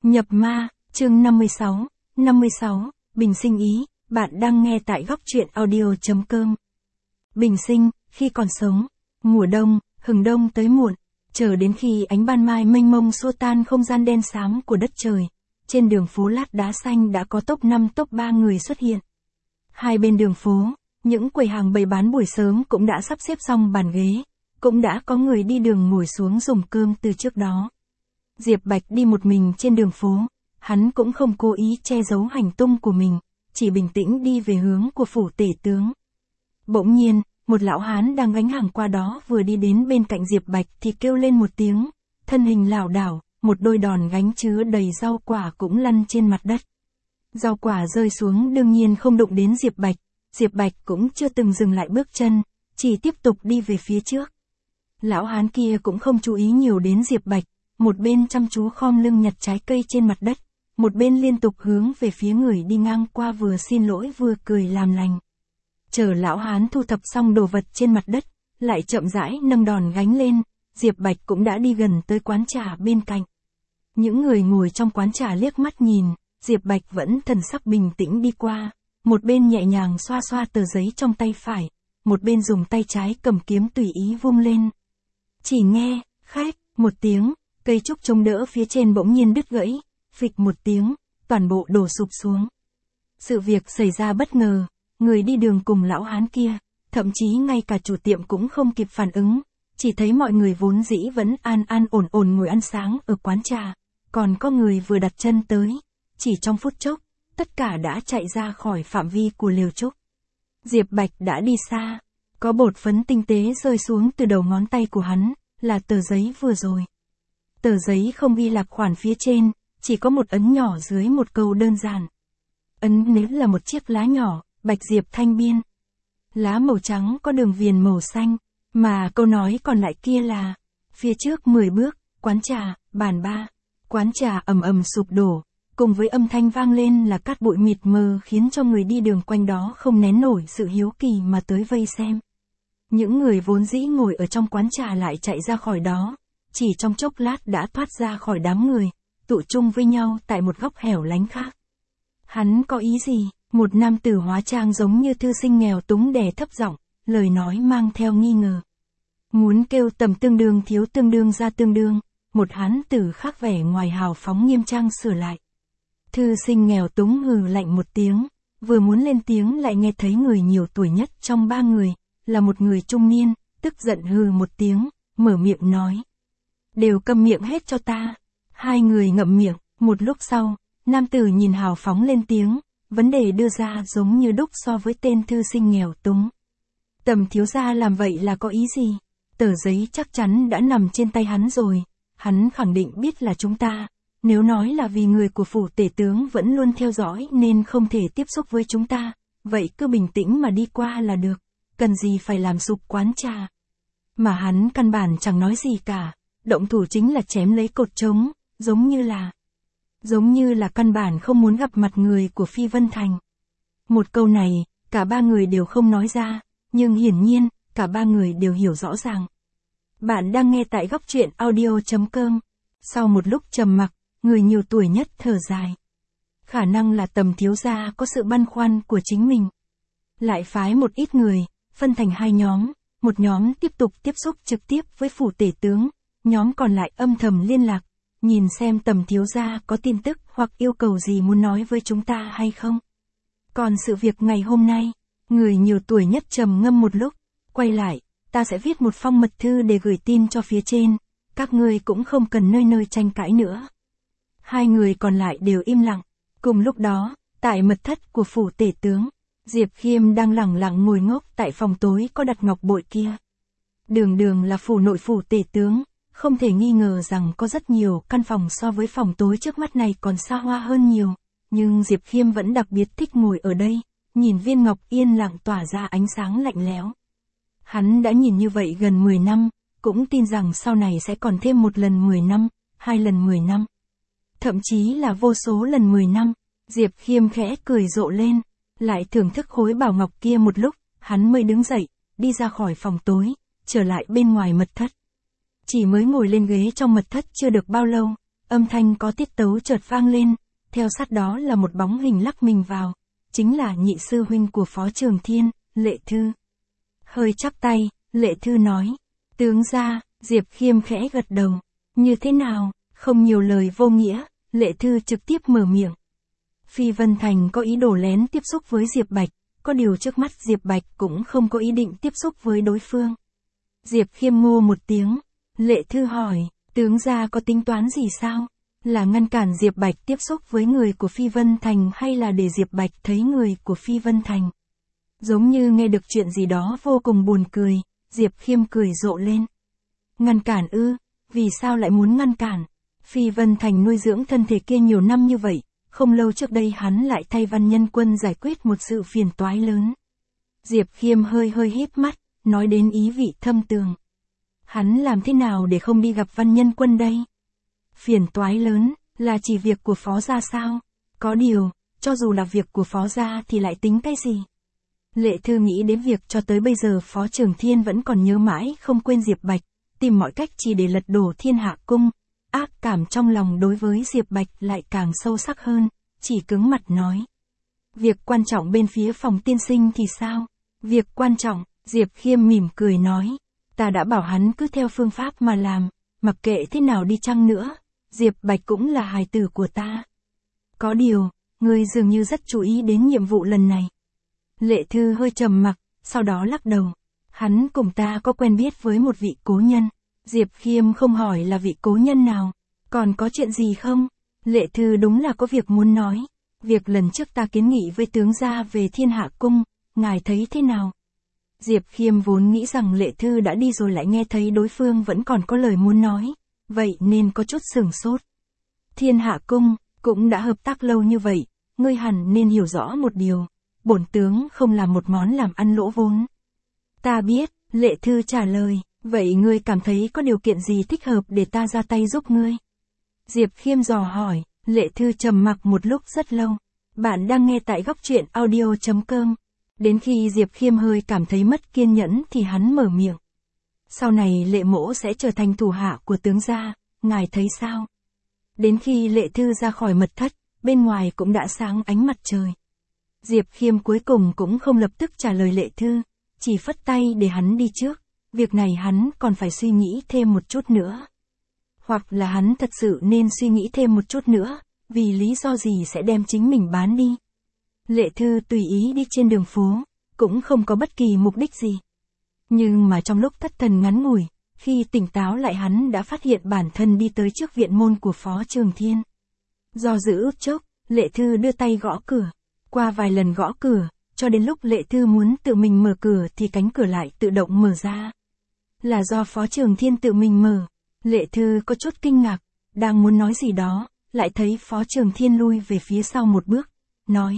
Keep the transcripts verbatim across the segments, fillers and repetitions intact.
Nhập ma, chương năm mươi sáu, năm mươi sáu, Bình sinh ý, bạn đang nghe tại góc truyện audio.com. Bình sinh, khi còn sống, mùa đông, hừng đông tới muộn, chờ đến khi ánh ban mai mênh mông xua tan không gian đen xám của đất trời, trên đường phố lát đá xanh đã có top năm top ba người xuất hiện. Hai bên đường phố, những quầy hàng bày bán buổi sớm cũng đã sắp xếp xong bàn ghế, cũng đã có người đi đường ngồi xuống dùng cơm từ trước đó. Diệp Bạch đi một mình trên đường phố, hắn cũng không cố ý che giấu hành tung của mình, chỉ bình tĩnh đi về hướng của phủ tể tướng. Bỗng nhiên, một lão hán đang gánh hàng qua đó vừa đi đến bên cạnh Diệp Bạch thì kêu lên một tiếng, thân hình lảo đảo, một đôi đòn gánh chứa đầy rau quả cũng lăn trên mặt đất. Rau quả rơi xuống đương nhiên không đụng đến Diệp Bạch, Diệp Bạch cũng chưa từng dừng lại bước chân, chỉ tiếp tục đi về phía trước. Lão hán kia cũng không chú ý nhiều đến Diệp Bạch, một bên chăm chú khom lưng nhặt trái cây trên mặt đất, một bên liên tục hướng về phía người đi ngang qua vừa xin lỗi vừa cười làm lành. Chờ lão hán thu thập xong đồ vật trên mặt đất, lại chậm rãi nâng đòn gánh lên, Diệp Bạch cũng đã đi gần tới quán trà bên cạnh. Những người ngồi trong quán trà liếc mắt nhìn, Diệp Bạch vẫn thần sắc bình tĩnh đi qua, một bên nhẹ nhàng xoa xoa tờ giấy trong tay phải, một bên dùng tay trái cầm kiếm tùy ý vung lên. Chỉ nghe, khách, một tiếng, cây trúc chống đỡ phía trên bỗng nhiên đứt gãy, phịch một tiếng, toàn bộ đổ sụp xuống. Sự việc xảy ra bất ngờ, người đi đường cùng lão hán kia, thậm chí ngay cả chủ tiệm cũng không kịp phản ứng, chỉ thấy mọi người vốn dĩ vẫn an an ổn ổn ngồi ăn sáng ở quán trà, còn có người vừa đặt chân tới, chỉ trong phút chốc, tất cả đã chạy ra khỏi phạm vi của lều trúc. Diệp Bạch đã đi xa, có bột phấn tinh tế rơi xuống từ đầu ngón tay của hắn, là tờ giấy vừa rồi. Tờ giấy không ghi lạc khoản phía trên, chỉ có một ấn nhỏ dưới một câu đơn giản. Ấn nến là một chiếc lá nhỏ, Bạch Diệp Thanh biên. Lá màu trắng có đường viền màu xanh, mà câu nói còn lại kia là, phía trước mười bước, quán trà, bàn ba. Quán trà ầm ầm sụp đổ, cùng với âm thanh vang lên là cát bụi mịt mờ khiến cho người đi đường quanh đó không nén nổi sự hiếu kỳ mà tới vây xem. Những người vốn dĩ ngồi ở trong quán trà lại chạy ra khỏi đó, chỉ trong chốc lát đã thoát ra khỏi đám người, tụ chung với nhau tại một góc hẻo lánh khác. Hắn có ý gì? Một nam tử hóa trang giống như thư sinh nghèo túng đè thấp giọng, lời nói mang theo nghi ngờ. Muốn kêu tầm tương đương thiếu tương đương ra tương đương, một hán tử khác vẻ ngoài hào phóng nghiêm trang sửa lại. Thư sinh nghèo túng hừ lạnh một tiếng, vừa muốn lên tiếng lại nghe thấy người nhiều tuổi nhất trong ba người, là một người trung niên, tức giận hừ một tiếng, mở miệng nói. Đều câm miệng hết cho ta. Hai người ngậm miệng, một lúc sau, nam tử nhìn hào phóng lên tiếng, vấn đề đưa ra giống như đúc so với tên thư sinh nghèo túng. Tầm thiếu gia làm vậy là có ý gì? Tờ giấy chắc chắn đã nằm trên tay hắn rồi, hắn khẳng định biết là chúng ta, nếu nói là vì người của phủ tể tướng vẫn luôn theo dõi nên không thể tiếp xúc với chúng ta, vậy cứ bình tĩnh mà đi qua là được, cần gì phải làm sụp quán trà. Mà hắn căn bản chẳng nói gì cả, động thủ chính là chém lấy cột trống, giống như là... Giống như là căn bản không muốn gặp mặt người của Phi Vân Thành. Một câu này, cả ba người đều không nói ra, nhưng hiển nhiên, cả ba người đều hiểu rõ ràng. Bạn đang nghe tại góc truyện audio.com. Sau một lúc trầm mặc, người nhiều tuổi nhất thở dài. Khả năng là Tầm thiếu gia có sự băn khoăn của chính mình. Lại phái một ít người, phân thành hai nhóm, một nhóm tiếp tục tiếp xúc trực tiếp với phủ tể tướng, nhóm còn lại âm thầm liên lạc. Nhìn xem Tầm thiếu gia có tin tức hoặc yêu cầu gì muốn nói với chúng ta hay không. Còn sự việc ngày hôm nay, người nhiều tuổi nhất trầm ngâm một lúc, quay lại, ta sẽ viết một phong mật thư để gửi tin cho phía trên, các ngươi cũng không cần nơi nơi tranh cãi nữa. Hai người còn lại đều im lặng, cùng lúc đó, tại mật thất của phủ tể tướng, Diệp Khiêm đang lẳng lặng ngồi ngốc tại phòng tối có đặt ngọc bội kia. Đường đường là phủ nội phủ tể tướng. Không thể nghi ngờ rằng có rất nhiều căn phòng so với phòng tối trước mắt này còn xa hoa hơn nhiều, nhưng Diệp Khiêm vẫn đặc biệt thích ngồi ở đây, nhìn viên ngọc yên lặng tỏa ra ánh sáng lạnh lẽo. Hắn đã nhìn như vậy gần mười năm, cũng tin rằng sau này sẽ còn thêm một lần mười năm, hai lần mười năm. Thậm chí là vô số lần mười năm, Diệp Khiêm khẽ cười rộ lên, lại thưởng thức khối bảo ngọc kia một lúc, hắn mới đứng dậy, đi ra khỏi phòng tối, trở lại bên ngoài mật thất. Chỉ mới ngồi lên ghế trong mật thất chưa được bao lâu, âm thanh có tiết tấu chợt vang lên, theo sát đó là một bóng hình lắc mình vào, chính là nhị sư huynh của Phó Trường Thiên, Lệ Thư. Hơi chắp tay, Lệ Thư nói, tướng gia, Diệp Khiêm khẽ gật đầu, như thế nào, không nhiều lời vô nghĩa, Lệ Thư trực tiếp mở miệng. Phi Vân Thành có ý đồ lén tiếp xúc với Diệp Bạch, có điều trước mắt Diệp Bạch cũng không có ý định tiếp xúc với đối phương. Diệp Khiêm ngô một tiếng, Lệ Thư hỏi, tướng gia có tính toán gì sao? Là ngăn cản Diệp Bạch tiếp xúc với người của Phi Vân Thành hay là để Diệp Bạch thấy người của Phi Vân Thành? Giống như nghe được chuyện gì đó vô cùng buồn cười, Diệp Khiêm cười rộ lên. Ngăn cản ư, vì sao lại muốn ngăn cản? Phi Vân Thành nuôi dưỡng thân thể kia nhiều năm như vậy, không lâu trước đây hắn lại thay Văn Nhân Quân giải quyết một sự phiền toái lớn. Diệp Khiêm hơi hơi híp mắt, nói đến ý vị thâm tường. Hắn làm thế nào để không đi gặp Văn Nhân Quân đây? Phiền toái lớn, là chỉ việc của Phó gia sao? Có điều, cho dù là việc của Phó gia thì lại tính cái gì? Lệ Thư nghĩ đến việc cho tới bây giờ Phó Trường Thiên vẫn còn nhớ mãi không quên Diệp Bạch, tìm mọi cách chỉ để lật đổ Thiên Hạ Cung. Ác cảm trong lòng đối với Diệp Bạch lại càng sâu sắc hơn, chỉ cứng mặt nói. Việc quan trọng bên phía Phòng tiên sinh thì sao? Việc quan trọng, Diệp Khiêm mỉm cười nói. Ta đã bảo hắn cứ theo phương pháp mà làm, mặc kệ thế nào đi chăng nữa, Diệp Bạch cũng là hài tử của ta. Có điều, ngươi dường như rất chú ý đến nhiệm vụ lần này. Lệ Thư hơi trầm mặc, sau đó lắc đầu. Hắn cùng ta có quen biết với một vị cố nhân. Diệp Khiêm không hỏi là vị cố nhân nào. Còn có chuyện gì không? Lệ Thư đúng là có việc muốn nói. Việc lần trước ta kiến nghị với tướng gia về Thiên Hạ Cung, ngài thấy thế nào? Diệp Khiêm vốn nghĩ rằng Lệ Thư đã đi rồi lại nghe thấy đối phương vẫn còn có lời muốn nói. Vậy nên có chút sửng sốt. Thiên Hạ Cung, cũng đã hợp tác lâu như vậy, ngươi hẳn nên hiểu rõ một điều. Bổn tướng không làm một món làm ăn lỗ vốn. Ta biết, Lệ Thư trả lời, vậy ngươi cảm thấy có điều kiện gì thích hợp để ta ra tay giúp ngươi? Diệp Khiêm dò hỏi, Lệ Thư trầm mặc một lúc rất lâu. Bạn đang nghe tại góc truyện audio chấm com. Đến khi Diệp Khiêm hơi cảm thấy mất kiên nhẫn thì hắn mở miệng. Sau này Lệ Mỗ sẽ trở thành thủ hạ của tướng gia, ngài thấy sao? Đến khi Lệ Thư ra khỏi mật thất, bên ngoài cũng đã sáng ánh mặt trời. Diệp Khiêm cuối cùng cũng không lập tức trả lời Lệ Thư, chỉ phất tay để hắn đi trước. Việc này hắn còn phải suy nghĩ thêm một chút nữa. Hoặc là hắn thật sự nên suy nghĩ thêm một chút nữa, vì lý do gì sẽ đem chính mình bán đi. Lệ Thư tùy ý đi trên đường phố, cũng không có bất kỳ mục đích gì. Nhưng mà trong lúc thất thần ngắn ngủi, khi tỉnh táo lại hắn đã phát hiện bản thân đi tới trước viện môn của Phó Trường Thiên. Do dự út chốc, Lệ Thư đưa tay gõ cửa. Qua vài lần gõ cửa, cho đến lúc Lệ Thư muốn tự mình mở cửa thì cánh cửa lại tự động mở ra. Là do Phó Trường Thiên tự mình mở. Lệ Thư có chút kinh ngạc, đang muốn nói gì đó, lại thấy Phó Trường Thiên lui về phía sau một bước, nói.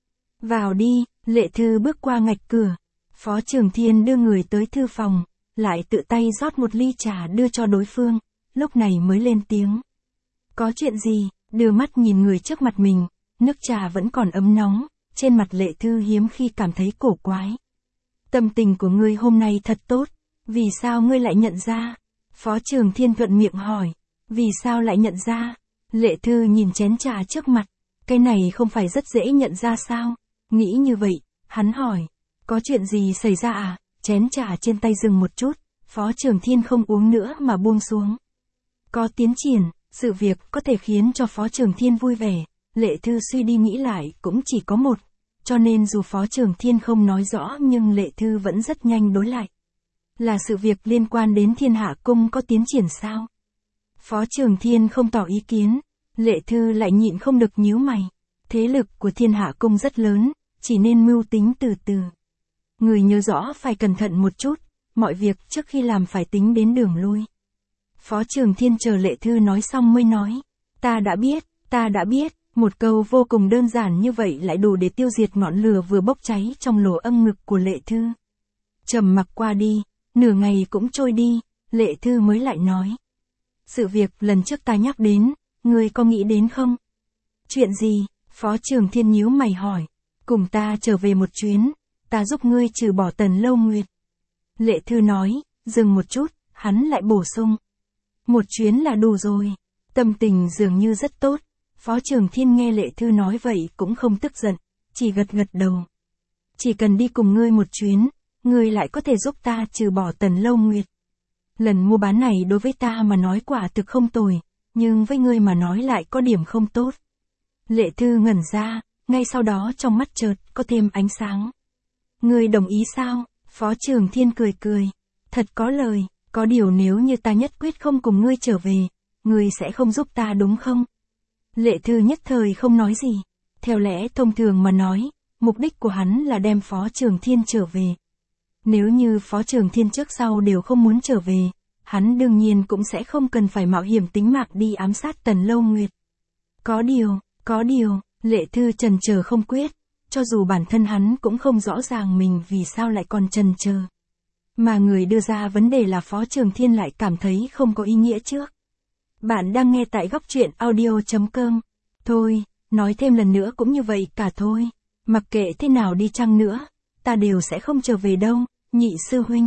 Vào đi, Lệ Thư bước qua ngạch cửa. Phó Trường Thiên đưa người tới thư phòng, lại tự tay rót một ly trà đưa cho đối phương, lúc này mới lên tiếng. Có chuyện gì? Đưa mắt nhìn người trước mặt mình, nước trà vẫn còn ấm nóng, trên mặt Lệ Thư hiếm khi cảm thấy cổ quái. Tâm tình của ngươi hôm nay thật tốt, vì sao ngươi lại nhận ra? Phó Trường Thiên thuận miệng hỏi, vì sao lại nhận ra? Lệ Thư nhìn chén trà trước mặt, cái này không phải rất dễ nhận ra sao? Nghĩ như vậy, hắn hỏi, có chuyện gì xảy ra à? Chén trà trên tay dừng một chút, Phó Trường Thiên không uống nữa mà buông xuống. Có tiến triển, sự việc có thể khiến cho Phó Trường Thiên vui vẻ, Lệ Thư suy đi nghĩ lại cũng chỉ có một, cho nên dù Phó Trường Thiên không nói rõ nhưng Lệ Thư vẫn rất nhanh đối lại. Là sự việc liên quan đến Thiên Hạ Cung có tiến triển sao? Phó Trường Thiên không tỏ ý kiến, Lệ Thư lại nhịn không được nhíu mày. Thế lực của Thiên Hạ Cung rất lớn, chỉ nên mưu tính từ từ. Người nhớ rõ phải cẩn thận một chút, mọi việc trước khi làm phải tính đến đường lui. Phó Trường Thiên chờ Lệ Thư nói xong mới nói, ta đã biết, ta đã biết, một câu vô cùng đơn giản như vậy lại đủ để tiêu diệt ngọn lửa vừa bốc cháy trong lỗ âm ngực của Lệ Thư. Trầm mặc qua đi, nửa ngày cũng trôi đi, Lệ Thư mới lại nói. Sự việc lần trước ta nhắc đến, ngươi có nghĩ đến không? Chuyện gì? Phó Trường Thiên nhíu mày hỏi. Cùng ta trở về một chuyến, ta giúp ngươi trừ bỏ Tần Lâu Nguyệt. Lệ Thư nói, dừng một chút, hắn lại bổ sung. Một chuyến là đủ rồi. Tâm tình dường như rất tốt, Phó Trường Thiên nghe Lệ Thư nói vậy cũng không tức giận, chỉ gật gật đầu. Chỉ cần đi cùng ngươi một chuyến, ngươi lại có thể giúp ta trừ bỏ Tần Lâu Nguyệt. Lần mua bán này đối với ta mà nói quả thực không tồi, nhưng với ngươi mà nói lại có điểm không tốt. Lệ Thư ngẩn ra, ngay sau đó trong mắt chợt có thêm ánh sáng. Ngươi đồng ý sao? Phó Trường Thiên cười cười. Thật có lời, có điều nếu như ta nhất quyết không cùng ngươi trở về, ngươi sẽ không giúp ta đúng không? Lệ Thư nhất thời không nói gì. Theo lẽ thông thường mà nói, mục đích của hắn là đem Phó Trường Thiên trở về. Nếu như Phó Trường Thiên trước sau đều không muốn trở về, hắn đương nhiên cũng sẽ không cần phải mạo hiểm tính mạng đi ám sát Tần Lâu Nguyệt. Có điều, có điều, Lệ Thư chần chờ không quyết, cho dù bản thân hắn cũng không rõ ràng mình vì sao lại còn chần chờ. Mà người đưa ra vấn đề là Phó Trường Thiên lại cảm thấy không có ý nghĩa trước. Bạn đang nghe tại góc truyện audio chấm com. Thôi, nói thêm lần nữa cũng như vậy cả thôi. Mặc kệ thế nào đi chăng nữa, ta đều sẽ không trở về đâu, nhị sư huynh.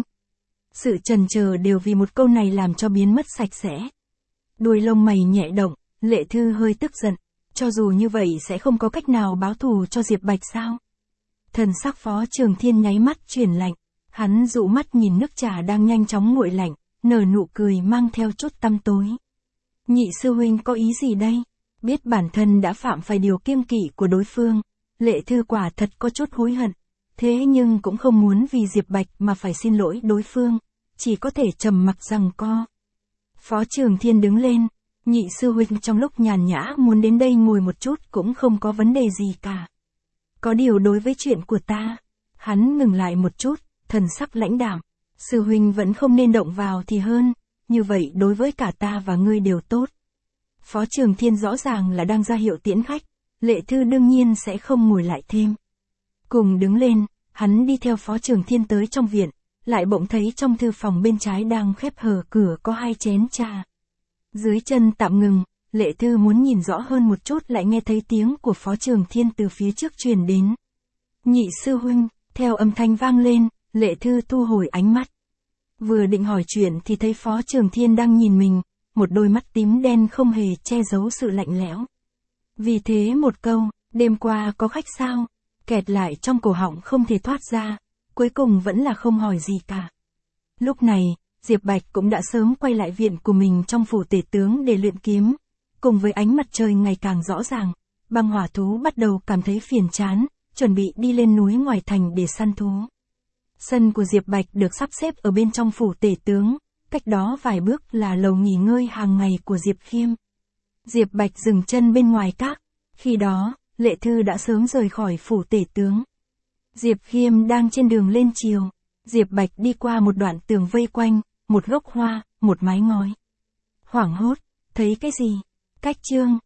Sự chần chờ đều vì một câu này làm cho biến mất sạch sẽ. Đuôi lông mày nhẹ động, Lệ Thư hơi tức giận. Cho dù như vậy sẽ không có cách nào báo thù cho Diệp Bạch sao? Thần sắc Phó Trường Thiên nháy mắt chuyển lạnh. Hắn dụ mắt nhìn nước trà đang nhanh chóng nguội lạnh, nở nụ cười mang theo chút tăm tối. Nhị sư huynh có ý gì đây? Biết bản thân đã phạm phải điều kiêng kỵ của đối phương, Lệ Thư quả thật có chút hối hận. Thế nhưng cũng không muốn vì Diệp Bạch mà phải xin lỗi đối phương, chỉ có thể trầm mặc rằng co. Phó Trường Thiên đứng lên, nhị sư huynh trong lúc nhàn nhã muốn đến đây ngồi một chút cũng không có vấn đề gì cả. Có điều đối với chuyện của ta, hắn ngừng lại một chút, thần sắc lãnh đạm, sư huynh vẫn không nên động vào thì hơn, như vậy đối với cả ta và ngươi đều tốt. Phó Trường Thiên rõ ràng là đang ra hiệu tiễn khách, Lệ Thư đương nhiên sẽ không ngồi lại thêm. Cùng đứng lên, hắn đi theo Phó Trường Thiên tới trong viện, lại bỗng thấy trong thư phòng bên trái đang khép hờ cửa có hai chén trà. Dưới chân tạm ngừng, Lệ Thư muốn nhìn rõ hơn một chút lại nghe thấy tiếng của Phó Trường Thiên từ phía trước truyền đến. Nhị sư huynh, theo âm thanh vang lên, Lệ Thư thu hồi ánh mắt. Vừa định hỏi chuyện thì thấy Phó Trường Thiên đang nhìn mình, một đôi mắt tím đen không hề che giấu sự lạnh lẽo. Vì thế một câu, đêm qua có khách sao, kẹt lại trong cổ họng không thể thoát ra, cuối cùng vẫn là không hỏi gì cả. Lúc này, Diệp Bạch cũng đã sớm quay lại viện của mình trong phủ tể tướng để luyện kiếm. Cùng với ánh mặt trời ngày càng rõ ràng, băng hỏa thú bắt đầu cảm thấy phiền chán, chuẩn bị đi lên núi ngoài thành để săn thú. Sân của Diệp Bạch được sắp xếp ở bên trong phủ tể tướng, cách đó vài bước là lầu nghỉ ngơi hàng ngày của Diệp Khiêm. Diệp Bạch dừng chân bên ngoài các, khi đó, Lệ Thư đã sớm rời khỏi phủ tể tướng. Diệp Khiêm đang trên đường lên chiều, Diệp Bạch đi qua một đoạn tường vây quanh, một gốc hoa, một mái ngói. Hoảng hốt, thấy cái gì? Cách chương,